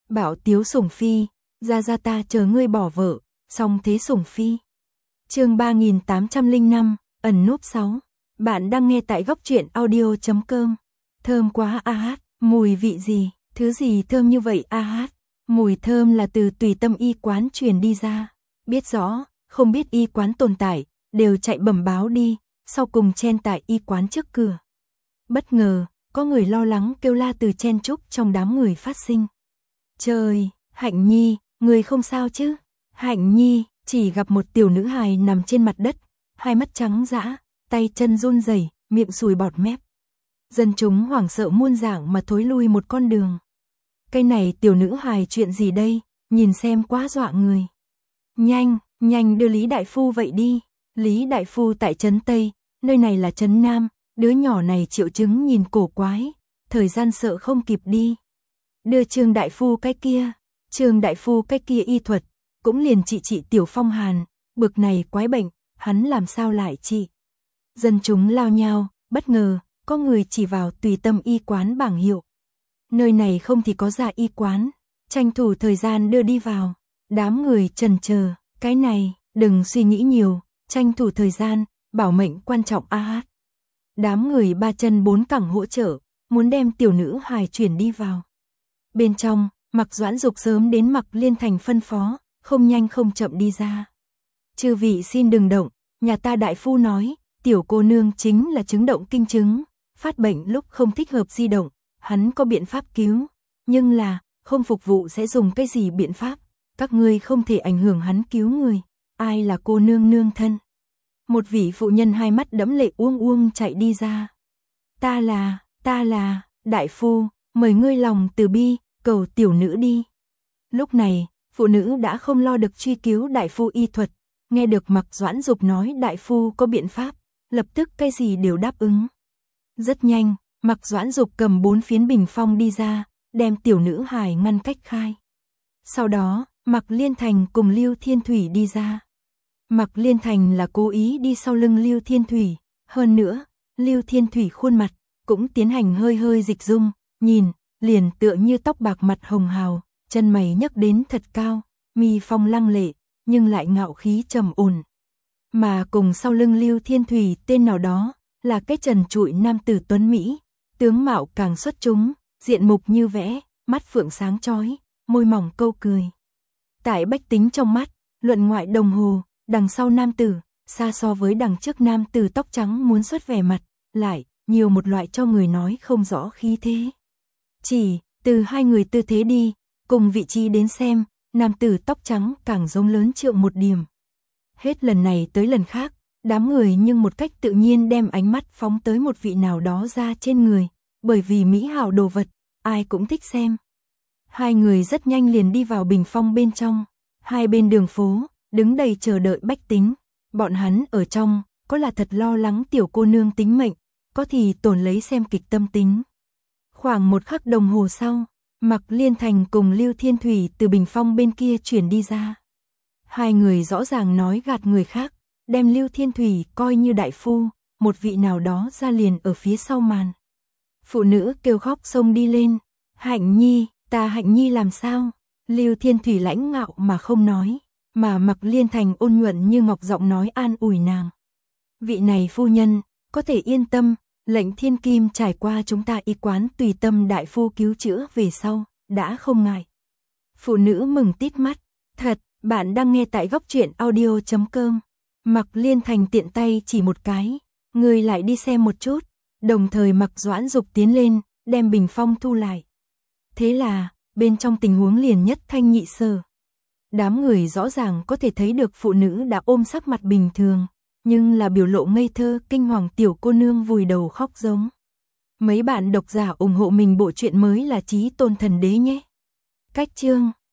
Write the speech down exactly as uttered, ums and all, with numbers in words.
Bảo Tiếu Sủng Phi, ra ra ta chờ ngươi bỏ vợ, song thế Sủng Phi. Chương ba nghìn tám trăm lẻ năm, ẩn núp sáu. Bạn đang nghe tại góc truyện audio chấm com. Thơm quá a hát, mùi vị gì, thứ gì thơm như vậy a hát? Mùi thơm là từ Tùy Tâm y quán truyền đi ra. Biết rõ, không biết y quán tồn tại, đều chạy bẩm báo đi, sau cùng chen tại y quán trước cửa. Bất ngờ, có người lo lắng kêu la từ chen chúc trong đám người phát sinh. Trời, Hạnh Nhi, người không sao chứ? Hạnh Nhi chỉ gặp một tiểu nữ hài nằm trên mặt đất, hai mắt trắng dã, tay chân run rẩy, miệng sùi bọt mép. Dân chúng hoảng sợ muôn dạng mà thối lui một con đường. Cái này tiểu nữ hài chuyện gì đây, nhìn xem quá dọa người. Nhanh, nhanh đưa Lý Đại Phu vậy đi. Lý Đại Phu tại trấn Tây, nơi này là trấn Nam, đứa nhỏ này triệu chứng nhìn cổ quái, thời gian sợ không kịp đi. Đưa Trương Đại Phu cái kia, Trương Đại Phu cái kia y thuật, cũng liền trị trị tiểu phong hàn, bực này quái bệnh, hắn làm sao lại trị. Dân chúng lao nhao, bất ngờ, có người chỉ vào Tùy Tâm y quán bảng hiệu. Nơi này không thì có ra y quán, tranh thủ thời gian đưa đi vào. Đám người chần chờ, cái này, đừng suy nghĩ nhiều, tranh thủ thời gian, bảo mệnh quan trọng a hát. Đám người ba chân bốn cẳng hỗ trợ, muốn đem tiểu nữ hài chuyển đi vào. Bên trong, Mạc Doãn Dục sớm đến Mạc Liên Thành phân phó, không nhanh không chậm đi ra. Chư vị xin đừng động, nhà ta đại phu nói, tiểu cô nương chính là chứng động kinh chứng, phát bệnh lúc không thích hợp di động, hắn có biện pháp cứu, nhưng là, không phục vụ sẽ dùng cái gì biện pháp, các ngươi không thể ảnh hưởng hắn cứu người, ai là cô nương nương thân. Một vị phụ nhân hai mắt đẫm lệ uông uông chạy đi ra. Ta là, ta là, đại phu, mời ngươi lòng từ bi, cầu tiểu nữ đi. Lúc này, phụ nữ đã không lo được truy cứu đại phu y thuật, nghe được Mạc Doãn Dục nói đại phu có biện pháp, lập tức cái gì đều đáp ứng. Rất nhanh, Mạc Doãn Dục cầm bốn phiến bình phong đi ra, đem tiểu nữ hài ngăn cách khai. Sau đó, Mạc Liên Thành cùng Lưu Thiên Thủy đi ra. Mạc Liên Thành là cố ý đi sau lưng Lưu Thiên Thủy, hơn nữa, Lưu Thiên Thủy khuôn mặt cũng tiến hành hơi hơi dịch dung, nhìn, liền tựa như tóc bạc mặt hồng hào, chân mày nhấc đến thật cao, mi phong lăng lệ, nhưng lại ngạo khí trầm ổn. Mà cùng sau lưng Lưu Thiên Thủy tên nào đó, là cái trần trụi nam tử tuấn Mỹ, tướng mạo càng xuất chúng, diện mục như vẽ, mắt phượng sáng chói, môi mỏng câu cười. Tại bách tính trong mắt, luận ngoại đồng hồ, đằng sau nam tử, xa so với đằng trước nam tử tóc trắng muốn xuất vẻ mặt, lại, nhiều một loại cho người nói không rõ khí thế. Chỉ, từ hai người tư thế đi, cùng vị trí đến xem, nam tử tóc trắng càng giống lớn trượng một điểm. Hết lần này tới lần khác, đám người nhưng một cách tự nhiên đem ánh mắt phóng tới một vị nào đó ra trên người, bởi vì mỹ hảo đồ vật, ai cũng thích xem. Hai người rất nhanh liền đi vào bình phong bên trong, hai bên đường phố, đứng đầy chờ đợi bách tính. Bọn hắn ở trong, có là thật lo lắng tiểu cô nương tính mệnh, có thì tổn lấy xem kịch tâm tính. Khoảng một khắc đồng hồ sau, Mạc Liên Thành cùng Lưu Thiên Thủy từ bình phong bên kia chuyển đi ra. Hai người rõ ràng nói gạt người khác, đem Lưu Thiên Thủy coi như đại phu, một vị nào đó ra liền ở phía sau màn. Phụ nữ kêu khóc xông đi lên, Hạnh Nhi, ta Hạnh Nhi làm sao? Lưu Thiên Thủy lãnh ngạo mà không nói, mà Mạc Liên Thành ôn nhuận như ngọc giọng nói an ủi nàng. Vị này phu nhân, có thể yên tâm, lệnh thiên kim trải qua chúng ta y quán Tùy Tâm đại phu cứu chữa về sau, đã không ngại. Phụ nữ mừng tít mắt, thật, bạn đang nghe tại góc truyện audio chấm com. Mạc Liên Thành tiện tay chỉ một cái, người lại đi xem một chút, đồng thời Mạc Doãn Dục tiến lên, đem bình phong thu lại. Thế là, bên trong tình huống liền nhất thanh nhị sở. Đám người rõ ràng có thể thấy được phụ nữ đã ôm sắc mặt bình thường, nhưng là biểu lộ ngây thơ kinh hoàng tiểu cô nương vùi đầu khóc giống. Mấy bạn độc giả ủng hộ mình bộ truyện mới là Chí Tôn Thần Đế nhé. Cách chương